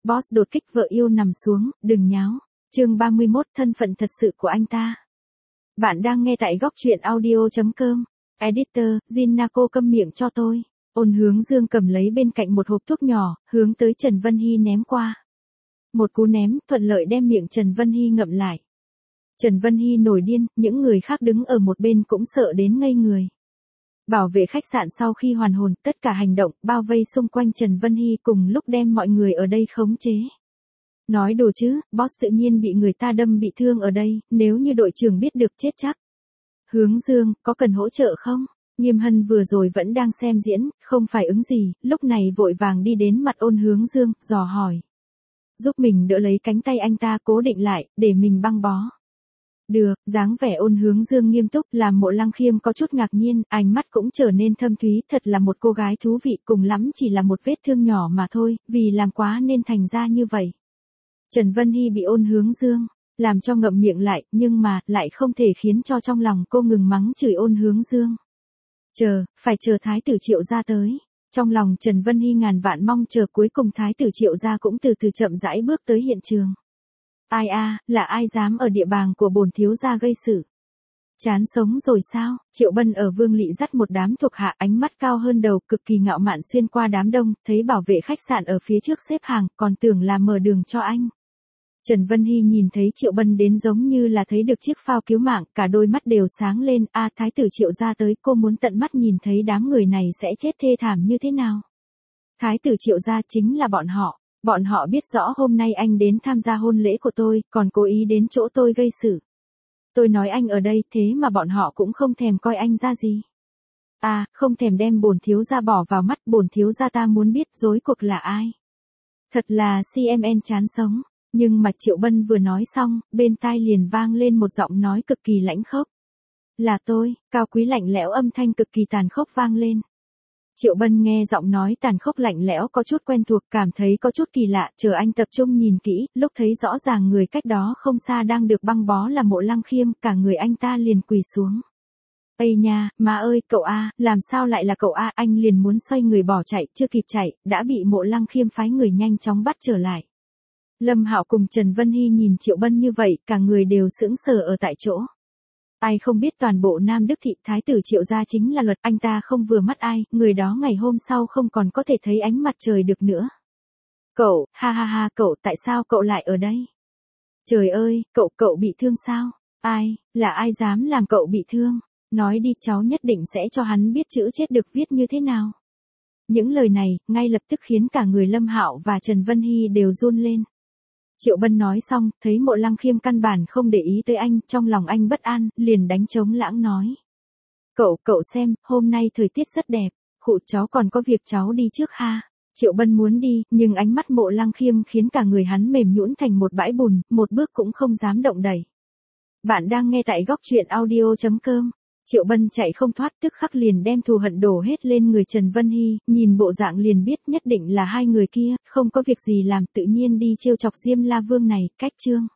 Boss đột kích vợ yêu nằm xuống, đừng nháo. Chương 31 thân phận thật sự của anh ta. Bạn đang nghe tại góc truyện audio.com. Editor, Jinako câm miệng cho tôi. Ôn Hướng Dương cầm lấy bên cạnh một hộp thuốc nhỏ, hướng tới Trần Vân Hy ném qua. Một cú ném thuận lợi đem miệng Trần Vân Hy ngậm lại. Trần Vân Hy nổi điên, những người khác đứng ở một bên cũng sợ đến ngây người. Bảo vệ khách sạn sau khi hoàn hồn, tất cả hành động, bao vây xung quanh Trần Vân Hy cùng lúc đem mọi người ở đây khống chế. Nói đùa chứ, boss tự nhiên bị người ta đâm bị thương ở đây, nếu như đội trưởng biết được chết chắc. Hướng Dương, có cần hỗ trợ không? Nghiêm Hân vừa rồi vẫn đang xem diễn, không phải ứng gì, lúc này vội vàng đi đến mặt Ôn Hướng Dương, dò hỏi. Giúp mình đỡ lấy cánh tay anh ta cố định lại, để mình băng bó. Được, dáng vẻ Ôn Hướng Dương nghiêm túc làm Mộ Lăng Khiêm có chút ngạc nhiên, ánh mắt cũng trở nên thâm thúy, thật là một cô gái thú vị, cùng lắm chỉ là một vết thương nhỏ mà thôi, vì làm quá nên thành ra như vậy. Trần Vân Hy bị Ôn Hướng Dương làm cho ngậm miệng lại, nhưng mà lại không thể khiến cho trong lòng cô ngừng mắng chửi Ôn Hướng Dương. Phải chờ Thái tử Triệu gia tới. Trong lòng Trần Vân Hy ngàn vạn mong chờ, cuối cùng Thái tử Triệu gia cũng từ từ chậm rãi bước tới hiện trường. Ai là ai dám ở địa bàn của bổn thiếu gia gây sự? Chán sống rồi sao? Triệu Bân ở Vương Lị dắt một đám thuộc hạ, ánh mắt cao hơn đầu, cực kỳ ngạo mạn xuyên qua đám đông, thấy bảo vệ khách sạn ở phía trước xếp hàng, còn tưởng là mở đường cho anh. Trần Vân Hy nhìn thấy Triệu Bân đến giống như là thấy được chiếc phao cứu mạng, cả đôi mắt đều sáng lên, Thái tử Triệu gia tới, cô muốn tận mắt nhìn thấy đám người này sẽ chết thê thảm như thế nào. Thái tử Triệu gia chính là bọn họ. Bọn họ biết rõ hôm nay anh đến tham gia hôn lễ của tôi, còn cố ý đến chỗ tôi gây sự. Tôi nói anh ở đây, thế mà bọn họ cũng không thèm coi anh ra gì. Không thèm đem bổn thiếu gia bỏ vào mắt, bổn thiếu gia ta muốn biết rối cuộc là ai. Thật là CMN chán sống. Nhưng mà Triệu Bân vừa nói xong, bên tai liền vang lên một giọng nói cực kỳ lãnh khốc. Là tôi, cao quý lạnh lẽo, âm thanh cực kỳ tàn khốc vang lên. Triệu Bân nghe giọng nói tàn khốc lạnh lẽo có chút quen thuộc, cảm thấy có chút kỳ lạ, chờ anh tập trung nhìn kỹ, lúc thấy rõ ràng người cách đó không xa đang được băng bó là Mộ Lăng Khiêm, cả người anh ta liền quỳ xuống. Ây nha, má ơi, cậu làm sao lại là cậu anh liền muốn xoay người bỏ chạy, chưa kịp chạy, đã bị Mộ Lăng Khiêm phái người nhanh chóng bắt trở lại. Lâm Hạo cùng Trần Vân Hy nhìn Triệu Bân như vậy, cả người đều sững sờ ở tại chỗ. Ai không biết toàn bộ Nam Đức thị Thái tử Triệu gia chính là luật, anh ta không vừa mắt ai, người đó ngày hôm sau không còn có thể thấy ánh mặt trời được nữa. Cậu, ha, cậu, tại sao cậu lại ở đây? Trời ơi, cậu bị thương sao? Là ai dám làm cậu bị thương? Nói đi, cháu nhất định sẽ cho hắn biết chữ chết được viết như thế nào. Những lời này, ngay lập tức khiến cả người Lâm Hạo và Trần Vân Hy đều run lên. Triệu Bân nói xong, thấy Mộ Lăng Khiêm căn bản không để ý tới anh, trong lòng anh bất an, liền đánh trống lãng nói. Cậu xem, hôm nay thời tiết rất đẹp, cháu còn có việc cháu đi trước ha. Triệu Bân muốn đi, nhưng ánh mắt Mộ Lăng Khiêm khiến cả người hắn mềm nhũn thành một bãi bùn, một bước cũng không dám động đẩy. Bạn đang nghe tại góc truyện audio.com. Triệu Bân chạy không thoát, tức khắc liền đem thù hận đổ hết lên người Trần Vân Hy, nhìn bộ dạng liền biết nhất định là hai người kia, không có việc gì làm tự nhiên đi trêu chọc Diêm La Vương này, cách chương.